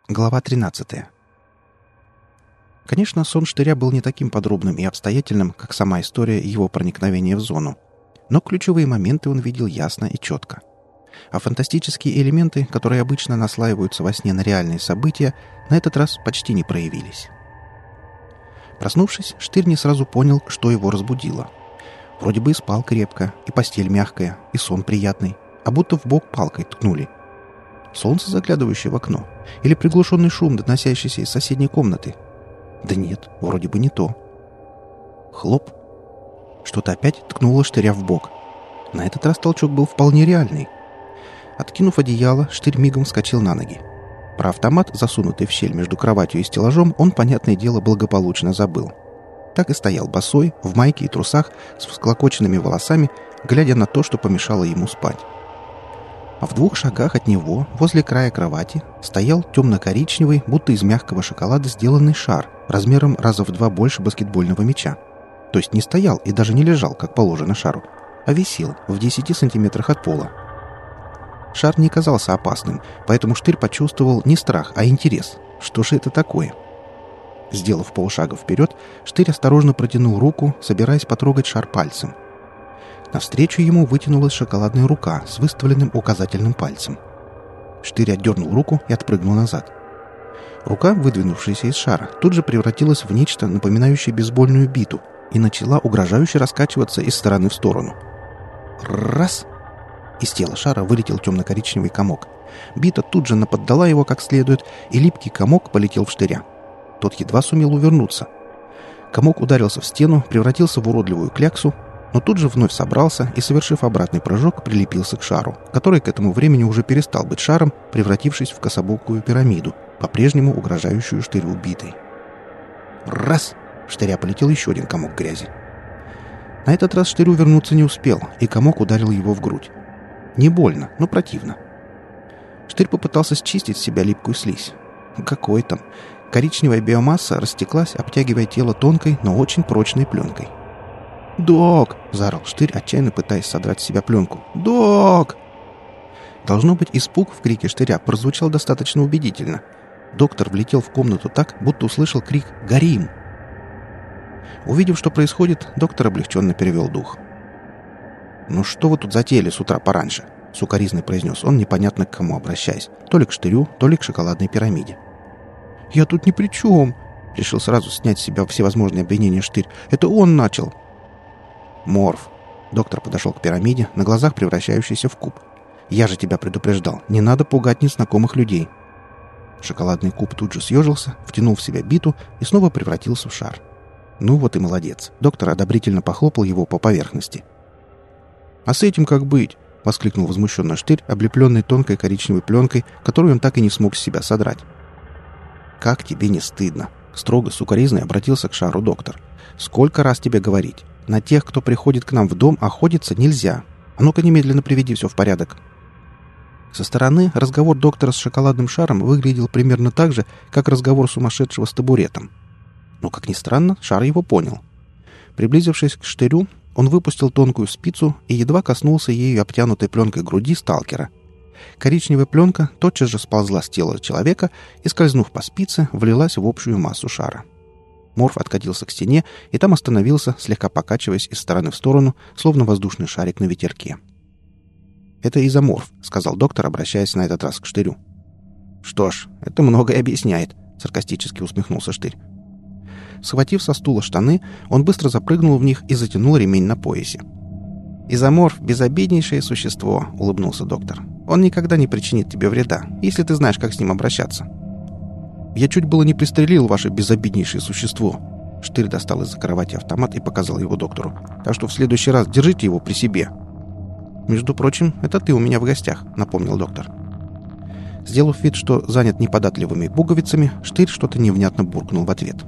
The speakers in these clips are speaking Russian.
Глава 13. Конечно, сон Штыря был не таким подробным и обстоятельным, как сама история его проникновения в зону. Но ключевые моменты он видел ясно и четко. А фантастические элементы, которые обычно наслаиваются во сне на реальные события, на этот раз почти не проявились. Проснувшись, Штырь не сразу понял, что его разбудило. Вроде бы и спал крепко, и постель мягкая, и сон приятный, а будто в бок палкой ткнули. Солнце, заглядывающее в окно? Или приглушенный шум, доносящийся из соседней комнаты? Да нет, вроде бы не то. Хлоп. Что-то опять ткнуло Штыря в бок. На этот раз толчок был вполне реальный. Откинув одеяло, Штырь мигом вскочил на ноги. Про автомат, засунутый в щель между кроватью и стеллажом, он, понятное дело, благополучно забыл. Так и стоял босой, в майке и трусах, с всклокоченными волосами, глядя на то, что помешало ему спать. А в 2 шагах от него, возле края кровати, стоял темно-коричневый, будто из мягкого шоколада сделанный шар, размером раза в 2 больше баскетбольного мяча. То есть не стоял и даже не лежал, как положено шару, а висел в 10 сантиметрах от пола. Шар не казался опасным, поэтому Штырь почувствовал не страх, а интерес. Что же это такое? Сделав полшага вперед, Штырь осторожно протянул руку, собираясь потрогать шар пальцем. Навстречу ему вытянулась шоколадная рука с выставленным указательным пальцем. Штырь отдернул руку и отпрыгнул назад. Рука, выдвинувшаяся из шара, тут же превратилась в нечто, напоминающее бейсбольную биту, и начала угрожающе раскачиваться из стороны в сторону. Раз! Из тела шара вылетел темно-коричневый комок. Бита тут же наподдала его как следует, и липкий комок полетел в Штыря. Тот едва сумел увернуться. Комок ударился в стену, превратился в уродливую кляксу, но тут же вновь собрался и, совершив обратный прыжок, прилепился к шару, который к этому времени уже перестал быть шаром, превратившись в кособокую пирамиду, по-прежнему угрожающую Штырю битой. Раз! В Штыря полетел еще один комок грязи. На этот раз Штырь увернуться не успел, и комок ударил его в грудь. Не больно, но противно. Штырь попытался счистить с себя липкую слизь. Какой там? Коричневая биомасса растеклась, обтягивая тело тонкой, но очень прочной пленкой. «Док!» — заорал Штырь, отчаянно пытаясь содрать с себя пленку. «Док!» Должно быть, испуг в крике Штыря прозвучал достаточно убедительно. Доктор влетел в комнату так, будто услышал крик «Горим!». Увидев, что происходит, доктор облегченно перевел дух. «Ну что вы тут затеяли с утра пораньше?» — сукоризно произнес он, непонятно к кому обращаясь. То ли к Штырю, то ли к шоколадной пирамиде. «Я тут ни при чем!» — решил сразу снять с себя всевозможные обвинения Штырь. «Это он начал!» «Морф!» — доктор подошел к пирамиде, на глазах превращающейся в куб. «Я же тебя предупреждал, не надо пугать незнакомых людей!» Шоколадный куб тут же съежился, втянул в себя биту и снова превратился в шар. «Ну вот и молодец!» — доктор одобрительно похлопал его по поверхности. «А с этим как быть?» — воскликнул возмущенно Штырь, облепленный тонкой коричневой пленкой, которую он так и не смог с себя содрать. «Как тебе не стыдно?» — строго сукоризной обратился к шару доктор. «Сколько раз тебе говорить? На тех, кто приходит к нам в дом, охотиться нельзя. А ну-ка немедленно приведи все в порядок». Со стороны разговор доктора с шоколадным шаром выглядел примерно так же, как разговор сумасшедшего с табуретом. Но, как ни странно, шар его понял. Приблизившись к Штырю, он выпустил тонкую спицу и едва коснулся ею обтянутой пленкой груди сталкера. Коричневая пленка тотчас же сползла с тела человека и, скользнув по спице, влилась в общую массу шара. Морф откатился к стене и там остановился, слегка покачиваясь из стороны в сторону, словно воздушный шарик на ветерке. «Это изоморф», — сказал доктор, обращаясь на этот раз к Штырю. «Что ж, это многое объясняет», — саркастически усмехнулся Штырь. Схватив со стула штаны, он быстро запрыгнул в них и затянул ремень на поясе. «Изоморф — безобиднейшее существо», — улыбнулся доктор. «Он никогда не причинит тебе вреда, если ты знаешь, как с ним обращаться». «Я чуть было не пристрелил ваше безобиднейшее существо». Штырь достал из-за кровати автомат и показал его доктору. «Так что в следующий раз держите его при себе». «Между прочим, это ты у меня в гостях», — напомнил доктор. Сделав вид, что занят неподатливыми пуговицами, Штырь что-то невнятно буркнул в ответ.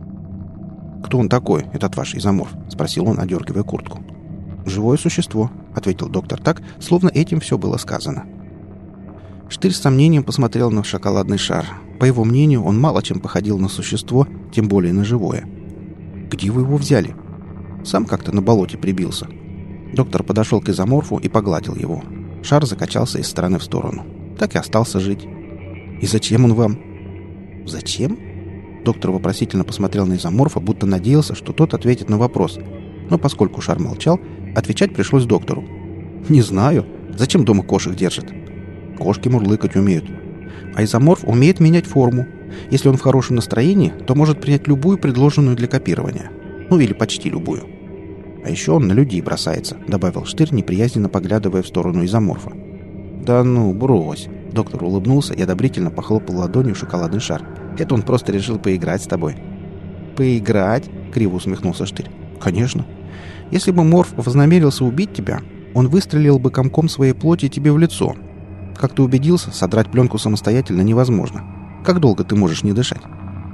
«Кто он такой, этот ваш изоморф?» — спросил он, одергивая куртку. «Живое существо», — ответил доктор так, словно этим все было сказано. Штырь с сомнением посмотрел на шоколадный шар. По его мнению, он мало чем походил на существо, тем более на живое. «Где вы его взяли?» «Сам как-то на болоте прибился». Доктор подошел к изоморфу и погладил его. Шар закачался из стороны в сторону. Так и остался жить. «И зачем он вам?» «Зачем?» Доктор вопросительно посмотрел на изоморфа, будто надеялся, что тот ответит на вопрос. Но поскольку шар молчал, отвечать пришлось доктору. «Не знаю. Зачем дома кошек держат?» «Кошки мурлыкать умеют. А изоморф умеет менять форму. Если он в хорошем настроении, то может принять любую предложенную для копирования. Ну или почти любую. А еще он на людей бросается», — добавил Штырь, неприязненно поглядывая в сторону изоморфа. «Да ну, брось!» Доктор улыбнулся и одобрительно похлопал ладонью шоколадный шар. «Это он просто решил поиграть с тобой». «Поиграть?» — криво усмехнулся Штырь. «Конечно. Если бы Морф вознамерился убить тебя, он выстрелил бы комком своей плоти тебе в лицо. Как ты убедился, содрать пленку самостоятельно невозможно. Как долго ты можешь не дышать?»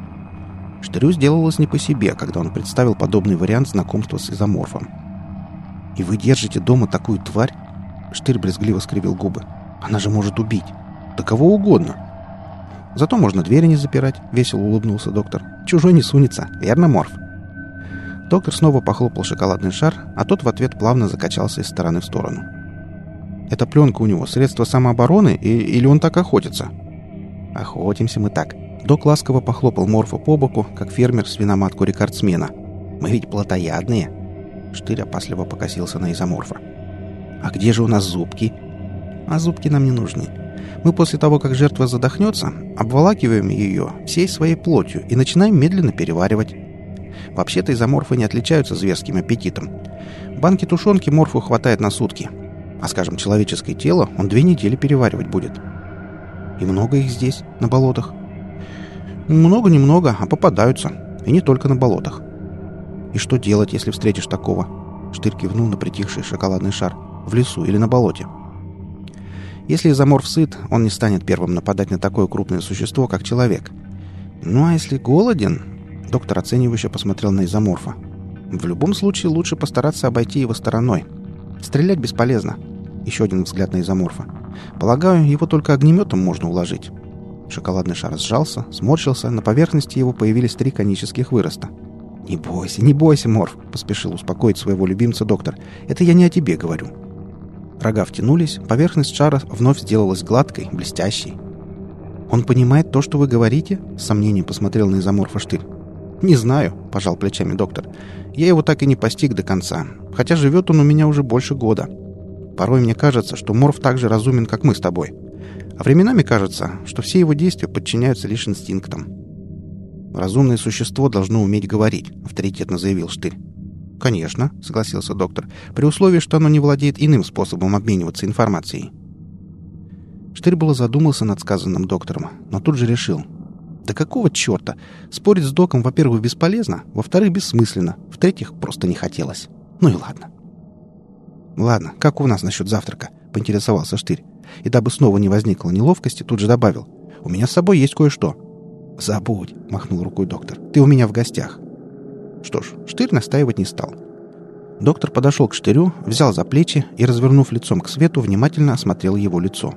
Штырю сделалось не по себе, когда он представил подобный вариант знакомства с изоморфом. «И вы держите дома такую тварь?» Штырь брезгливо скривил губы. «Она же может убить. Да кого угодно. Зато можно двери не запирать», — весело улыбнулся доктор. «Чужой не сунется, верно, Морф?» Доктор снова похлопал шоколадный шар, а тот в ответ плавно закачался из стороны в сторону. «Эта пленка у него средство самообороны или он так охотится?» «Охотимся мы так». Док ласково похлопал Морфа по боку, как фермер свиноматку рекордсмена. «Мы ведь плотоядные». Штырь опасливо покосился на изоморфа. «А где же у нас зубки?» «А зубки нам не нужны. Мы после того, как жертва задохнется, обволакиваем ее всей своей плотью и начинаем медленно переваривать. Вообще-то изоморфы не отличаются зверским аппетитом. Банки тушенки Морфу хватает на сутки. А, скажем, человеческое тело он 2 недели переваривать будет». «И много их здесь, на болотах?» «Много-немного, а попадаются. И не только на болотах». «И что делать, если встретишь такого?» Штырь кивнул на притихший шоколадный шар. «В лесу или на болоте?» «Если изоморф сыт, он не станет первым нападать на такое крупное существо, как человек. Ну а если голоден...» Доктор оценивающе посмотрел на изоморфа. «В любом случае лучше постараться обойти его стороной. Стрелять бесполезно». Еще один взгляд на изоморфа. «Полагаю, его только огнеметом можно уложить». Шоколадный шар сжался, сморщился, на поверхности его появились 3 конических выроста. «Не бойся, Морф», — поспешил успокоить своего любимца доктор. «Это я не о тебе говорю». Рога втянулись, поверхность шара вновь сделалась гладкой, блестящей. «Он понимает то, что вы говорите?» — с сомнением посмотрел на изоморфа Штырь. «Не знаю», — пожал плечами доктор. «Я его так и не постиг до конца, хотя живет он у меня уже больше года. Порой мне кажется, что Морф так же разумен, как мы с тобой. А временами кажется, что все его действия подчиняются лишь инстинктам». «Разумное существо должно уметь говорить», — авторитетно заявил Штырь. «Конечно», — согласился доктор, «при условии, что оно не владеет иным способом обмениваться информацией». Штырь было задумался над сказанным доктором, но тут же решил. «Да какого черта? Спорить с доком, во-первых, бесполезно, во-вторых, бессмысленно, в-третьих, просто не хотелось. Ну и ладно». «Ладно, как у нас насчет завтрака?» — поинтересовался Штырь. И дабы снова не возникло неловкости, тут же добавил. «У меня с собой есть кое-что». «Забудь», — махнул рукой доктор. «Ты у меня в гостях». Что ж, Штырь настаивать не стал. Доктор подошел к Штырю, взял за плечи и, развернув лицом к свету, внимательно осмотрел его лицо.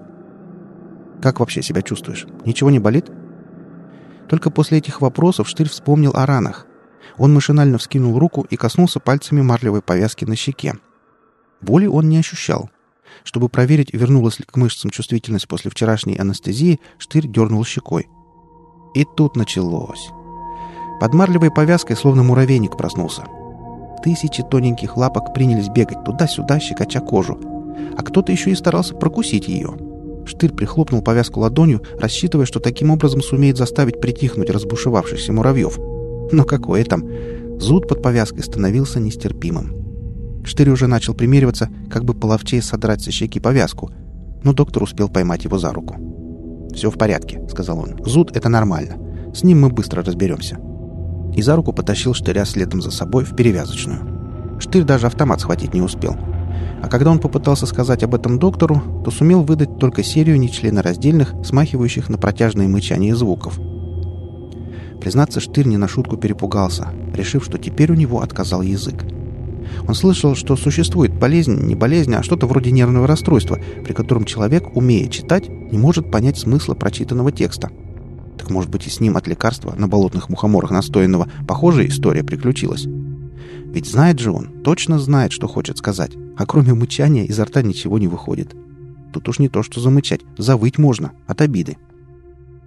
«Как вообще себя чувствуешь? Ничего не болит?» Только после этих вопросов Штырь вспомнил о ранах. Он машинально вскинул руку и коснулся пальцами марлевой повязки на щеке. Боли он не ощущал. Чтобы проверить, вернулась ли к мышцам чувствительность после вчерашней анестезии, Штырь дернул щекой. И тут началось. Под марлевой повязкой словно муравейник проснулся. 1000 тоненьких лапок принялись бегать туда-сюда, щекоча кожу. А кто-то еще и старался прокусить ее. Штырь прихлопнул повязку ладонью, рассчитывая, что таким образом сумеет заставить притихнуть разбушевавшихся муравьев. Но какое там! Зуд под повязкой становился нестерпимым. Штырь уже начал примериваться, как бы половчее содрать со щеки повязку, но доктор успел поймать его за руку. «Все в порядке», — сказал он. «Зуд — это нормально. С ним мы быстро разберемся». И за руку потащил Штыря следом за собой в перевязочную. Штырь даже автомат схватить не успел. А когда он попытался сказать об этом доктору, то сумел выдать только серию нечленораздельных, смахивающих на протяжные мычания звуков. Признаться, Штырь не на шутку перепугался, решив, что теперь у него отказал язык. Он слышал, что существует болезнь, не болезнь, а что-то вроде нервного расстройства, при котором человек, умея читать, не может понять смысла прочитанного текста. Так может быть и с ним от лекарства на болотных мухоморах настоянного похожая история приключилась. Ведь знает же он, точно знает, что хочет сказать, а кроме мычания изо рта ничего не выходит. Тут уж не то что замычать, завыть можно от обиды.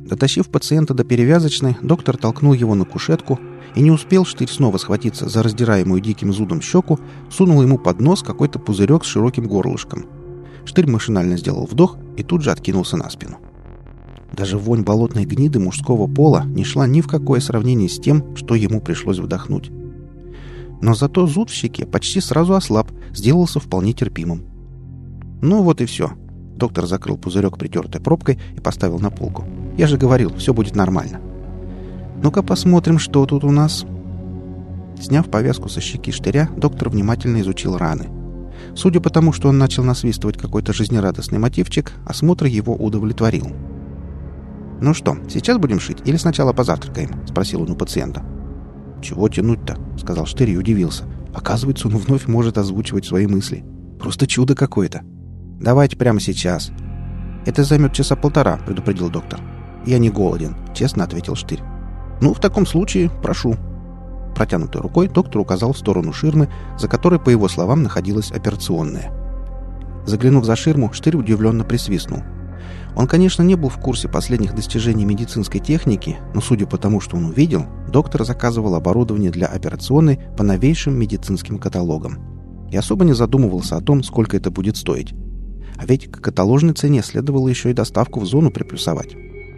Дотащив пациента до перевязочной, доктор толкнул его на кушетку, и не успел Штырь снова схватиться за раздираемую диким зудом щеку, сунул ему под нос какой-то пузырек с широким горлышком. Штырь машинально сделал вдох и тут же откинулся на спину. Даже вонь болотной гниды мужского пола не шла ни в какое сравнение с тем, что ему пришлось вдохнуть. Но зато зуд в щеке почти сразу ослаб, сделался вполне терпимым. Ну вот и все. Доктор закрыл пузырек притертой пробкой и поставил на полку. «Я же говорил, все будет нормально». «Ну-ка посмотрим, что тут у нас». Сняв повязку со щеки Штыря, доктор внимательно изучил раны. Судя по тому, что он начал насвистывать какой-то жизнерадостный мотивчик, осмотр его удовлетворил. «Ну что, сейчас будем шить или сначала позавтракаем?» — спросил он у пациента. «Чего тянуть-то?» — сказал Штырь и удивился. Оказывается, он вновь может озвучивать свои мысли. Просто чудо какое-то. «Давайте прямо сейчас». «Это займет часа полтора», — предупредил доктор. «Я не голоден», — честно ответил Штырь. «Ну, в таком случае, прошу». Протянутой рукой доктор указал в сторону ширмы, за которой, по его словам, находилась операционная. Заглянув за ширму, Штырь удивленно присвистнул. Он, конечно, не был в курсе последних достижений медицинской техники, но, судя по тому, что он увидел, доктор заказывал оборудование для операционной по новейшим медицинским каталогам. И особо не задумывался о том, сколько это будет стоить. А ведь к каталожной цене следовало еще и доставку в зону приплюсовать.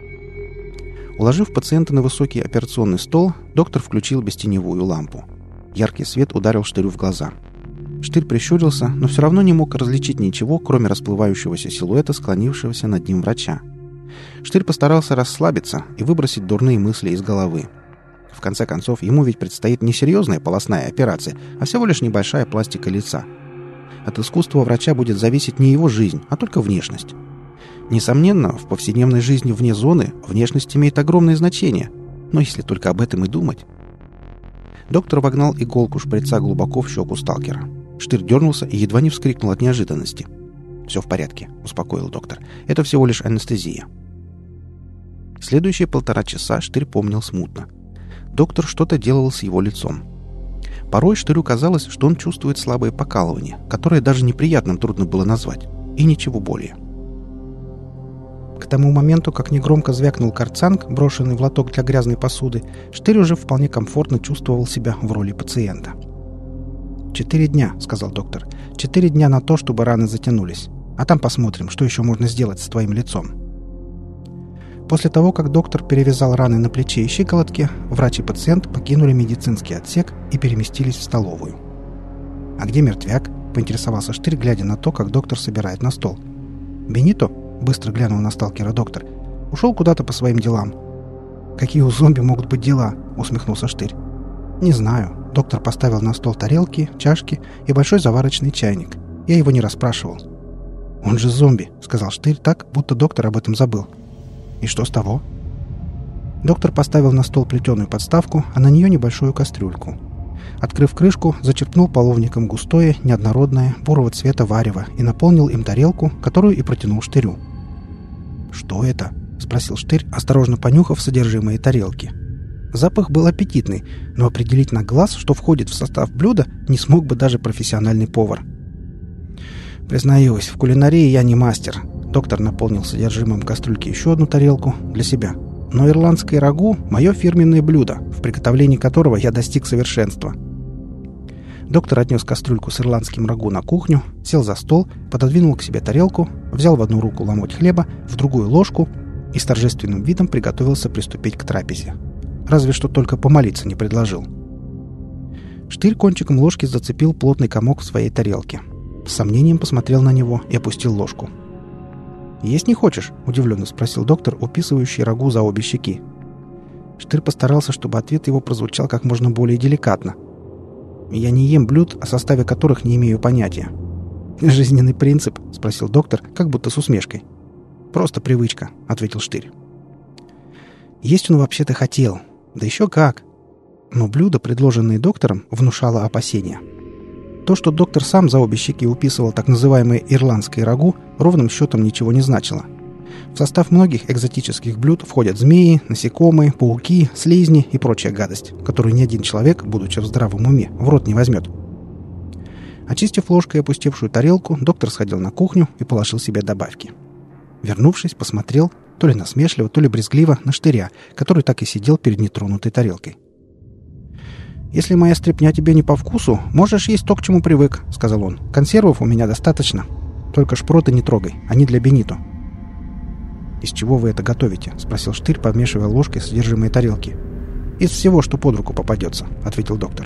Уложив пациента на высокий операционный стол, доктор включил бестеневую лампу. Яркий свет ударил Штырю в глаза. Штырь прищурился, но все равно не мог различить ничего, кроме расплывающегося силуэта, склонившегося над ним врача. Штырь постарался расслабиться и выбросить дурные мысли из головы. В конце концов, ему ведь предстоит не серьезная полостная операция, а всего лишь небольшая пластика лица. От искусства врача будет зависеть не его жизнь, а только внешность. Несомненно, в повседневной жизни вне зоны внешность имеет огромное значение, но если только об этом и думать. Доктор вогнал иголку шприца глубоко в щеку сталкера. Штырь дернулся и едва не вскрикнул от неожиданности. «Все в порядке», — успокоил доктор. «Это всего лишь анестезия». Следующие 1,5 часа Штырь помнил смутно. Доктор что-то делал с его лицом. Порой Штырю казалось, что он чувствует слабое покалывание, которое даже неприятным трудно было назвать, и ничего более. К тому моменту, как негромко звякнул карцанг, брошенный в лоток для грязной посуды, Штырь уже вполне комфортно чувствовал себя в роли пациента. 4 дня», — сказал доктор. 4 дня на то, чтобы раны затянулись. А там посмотрим, что еще можно сделать с твоим лицом». После того, как доктор перевязал раны на плече и щиколотке, врач и пациент покинули медицинский отсек и переместились в столовую. «А где мертвяк?» — поинтересовался Штырь, глядя на то, как доктор собирает на стол. «Бенито?» — быстро глянул на сталкера доктор. «Ушел куда-то по своим делам». «Какие у зомби могут быть дела?» — усмехнулся Штырь. «Не знаю». Доктор поставил на стол тарелки, чашки и большой заварочный чайник. Я его не расспрашивал. «Он же зомби», — сказал Штырь так, будто доктор об этом забыл. «И что с того?» Доктор поставил на стол плетеную подставку, а на нее небольшую кастрюльку. Открыв крышку, зачерпнул половником густое, неоднородное, бурого цвета варево и наполнил им тарелку, которую и протянул Штырю. «Что это?» — спросил Штырь, осторожно понюхав содержимое тарелки. Запах был аппетитный, но определить на глаз, что входит в состав блюда, не смог бы даже профессиональный повар. «Признаюсь, в кулинарии я не мастер». Доктор наполнил содержимым кастрюльки еще одну тарелку для себя. «Но ирландское рагу – мое фирменное блюдо, в приготовлении которого я достиг совершенства». Доктор отнес кастрюльку с ирландским рагу на кухню, сел за стол, пододвинул к себе тарелку, взял в одну руку ломоть хлеба, в другую ложку и с торжественным видом приготовился приступить к трапезе. Разве что только помолиться не предложил. Штырь кончиком ложки зацепил плотный комок в своей тарелке. С сомнением посмотрел на него и опустил ложку. «Есть не хочешь?» – удивленно спросил доктор, уписывающий рагу за обе щеки. Штырь постарался, чтобы ответ его прозвучал как можно более деликатно. «Я не ем блюд, о составе которых не имею понятия». «Жизненный принцип?» – спросил доктор, как будто с усмешкой. «Просто привычка», – ответил Штырь. Есть он вообще-то хотел. Да еще как. Но блюдо, предложенное доктором, внушало опасения. То, что доктор сам за обе щеки уписывал так называемое ирландское рагу, ровным счетом ничего не значило. В состав многих экзотических блюд входят змеи, насекомые, пауки, слизни и прочая гадость, которую ни один человек, будучи в здравом уме, в рот не возьмет. Очистив ложкой опустевшую тарелку, доктор сходил на кухню и положил себе добавки. Вернувшись, посмотрел то ли насмешливо, то ли брезгливо, на Штыря, который так и сидел перед нетронутой тарелкой. «Если моя стряпня тебе не по вкусу, можешь есть то, к чему привык», — сказал он. «Консервов у меня достаточно. Только шпроты не трогай, они для Бенито». «Из чего вы это готовите?» — спросил Штырь, помешивая ложкой содержимое тарелки. «Из всего, что под руку попадется», — ответил доктор.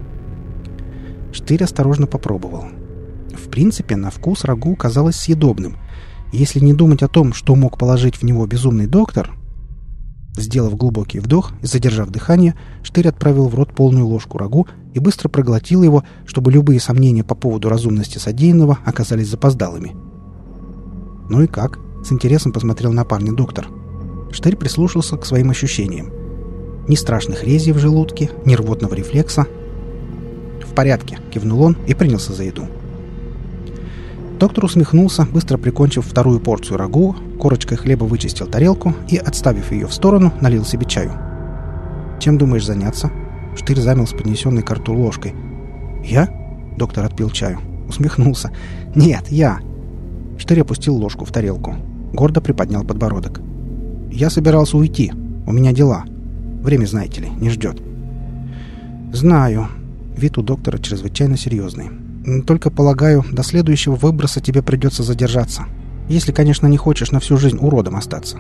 Штырь осторожно попробовал. В принципе, на вкус рагу казалось съедобным. Если не думать о том, что мог положить в него безумный доктор... Сделав глубокий вдох и задержав дыхание, Штырь отправил в рот полную ложку рагу и быстро проглотил его, чтобы любые сомнения по поводу разумности содеянного оказались запоздалыми. «Ну и как?» — с интересом посмотрел на парня доктор. Штырь прислушался к своим ощущениям. Ни страшных резей в желудке, ни рвотного рефлекса. «В порядке», — кивнул он и принялся за еду. Доктор усмехнулся, быстро прикончив вторую порцию рагу, корочкой хлеба вычистил тарелку и, отставив ее в сторону, налил себе чаю. «Чем думаешь заняться?» Штырь замял с поднесенной к рту ложкой. «Я?» — доктор отпил чаю. Усмехнулся. «Нет, я!» Штырь опустил ложку в тарелку. Гордо приподнял подбородок. «Я собирался уйти. У меня дела. Время, знаете ли, не ждет». «Знаю». Вид у доктора чрезвычайно серьезный. «Только, полагаю, до следующего выброса тебе придется задержаться. Если, конечно, не хочешь на всю жизнь уродом остаться».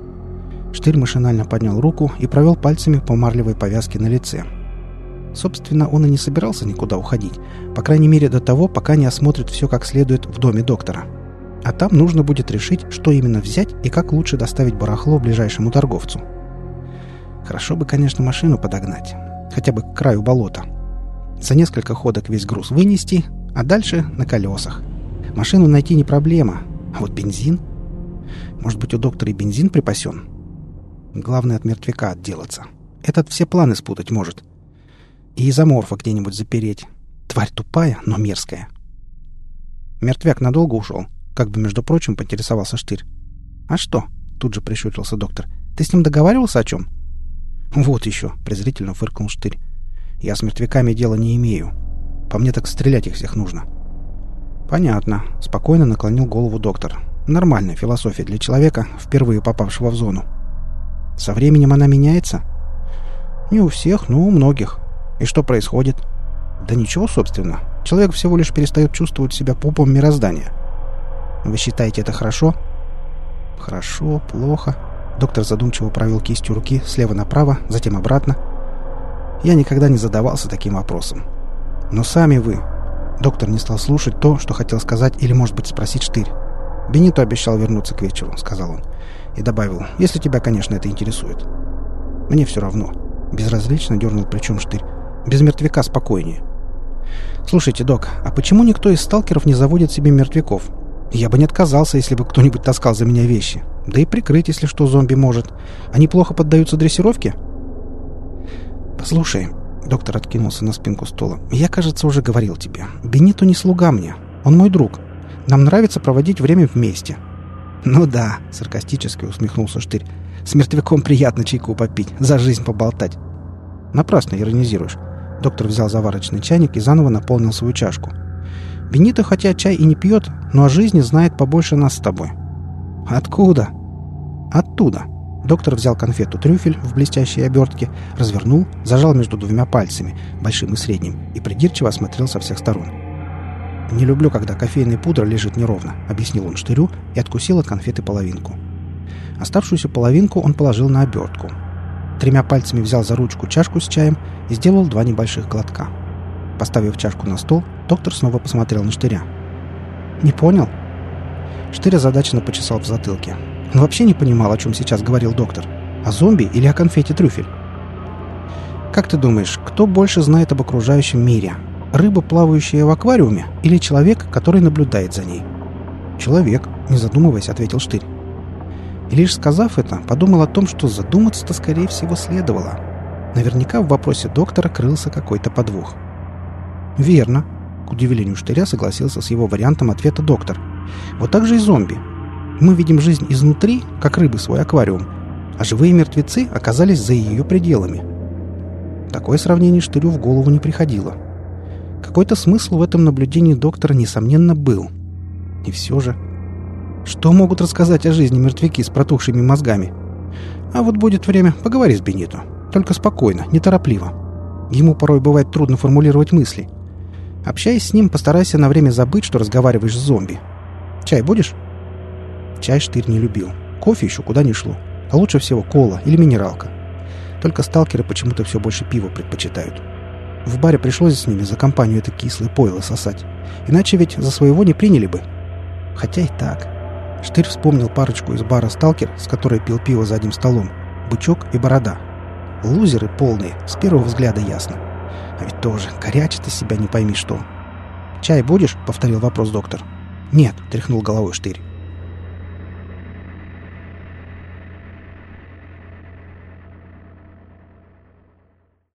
Штырь машинально поднял руку и провел пальцами по марлевой повязке на лице. Собственно, он и не собирался никуда уходить. По крайней мере, до того, пока не осмотрит все как следует в доме доктора. А там нужно будет решить, что именно взять и как лучше доставить барахло ближайшему торговцу. Хорошо бы, конечно, машину подогнать. Хотя бы к краю болота. За несколько ходок весь груз вынести, а дальше на колесах. Машину найти не проблема. А вот бензин? Может быть, у доктора и бензин припасен? Главное от мертвяка отделаться. Этот все планы спутать может. И изоморфа где-нибудь запереть. Тварь тупая, но мерзкая. Мертвяк надолго ушел? Как бы, между прочим, поинтересовался Штырь. «А что?» — тут же прищурился доктор. «Ты с ним договаривался о чем?» «Вот еще», — презрительно фыркнул Штырь. «Я с мертвяками дела не имею. По мне так стрелять их всех нужно». «Понятно», — спокойно наклонил голову доктор. «Нормальная философия для человека, впервые попавшего в зону. Со временем она меняется?» «Не у всех, но у многих. И что происходит?» «Да ничего, собственно. Человек всего лишь перестает чувствовать себя пупом мироздания». «Вы считаете это хорошо?» «Хорошо, плохо». Доктор задумчиво провел кистью руки слева направо, затем обратно. «Я никогда не задавался таким вопросом. Но сами вы...» Доктор не стал слушать то, что хотел сказать или, может быть, спросить Штырь. «Бенито обещал вернуться к вечеру», — сказал он. И добавил: «если тебя, конечно, это интересует». «Мне все равно». Безразлично дернул плечом Штырь. «Без мертвяка спокойнее». «Слушайте, док, а почему никто из сталкеров не заводит себе мертвяков? Я бы не отказался, если бы кто-нибудь таскал за меня вещи. Да и прикрыть, если что, зомби может. Они плохо поддаются дрессировке?» «Послушай», — доктор откинулся на спинку стула, «я, кажется, уже говорил тебе. Бенито не слуга мне. Он мой друг. Нам нравится проводить время вместе». «Ну да», — саркастически усмехнулся Штырь. «С мертвяком приятно чайку попить, за жизнь поболтать». «Напрасно иронизируешь». Доктор взял заварочный чайник и заново наполнил свою чашку. «Бенито, хотя чай и не пьет, но о жизни знает побольше нас с тобой». «Откуда?» «Оттуда». Доктор взял конфету-трюфель в блестящей обертке, развернул, зажал между двумя пальцами, большим и средним, и придирчиво осмотрел со всех сторон. «Не люблю, когда кофейная пудра лежит неровно», — объяснил он Штырю и откусил от конфеты половинку. Оставшуюся половинку он положил на обертку. 3 пальцами взял за ручку чашку с чаем и сделал 2 небольших глотка. Поставив чашку на стол, доктор снова посмотрел на Штыря. «Не понял?» Штырь озадаченно почесал в затылке. Он вообще не понимал, о чем сейчас говорил доктор. О зомби или о конфете-трюфель? «Как ты думаешь, кто больше знает об окружающем мире? Рыба, плавающая в аквариуме, или человек, который наблюдает за ней?» «Человек», — не задумываясь, ответил Штырь. И лишь сказав это, подумал о том, что задуматься-то, скорее всего, следовало. Наверняка в вопросе доктора крылся какой-то подвох. «Верно», — к удивлению Штыря согласился с его вариантом ответа доктор. «Вот так же и зомби. Мы видим жизнь изнутри, как рыбы свой аквариум, а живые мертвецы оказались за ее пределами». Такое сравнение Штырю в голову не приходило. Какой-то смысл в этом наблюдении доктора, несомненно, был. И все же... Что могут рассказать о жизни мертвяки с протухшими мозгами? А вот будет время, поговори с Бенито. Только спокойно, неторопливо. Ему порой бывает трудно формулировать мысли. Общаясь с ним, постарайся на время забыть, что разговариваешь с зомби. Чай будешь? Чай Штырь не любил. Кофе еще куда ни шло. А лучше всего кола или минералка. Только сталкеры почему-то все больше пива предпочитают. В баре пришлось с ними за компанию это кислое пойло сосать. Иначе ведь за своего не приняли бы. Хотя и так. Штырь вспомнил парочку из бара «Сталкер», с которой пил пиво за одним столом. Бычок и Борода. Лузеры полные, с первого взгляда ясно. А ведь тоже корячат из себя не пойми что. «Чай будешь?» — повторил вопрос доктор. «Нет», — тряхнул головой Штырь.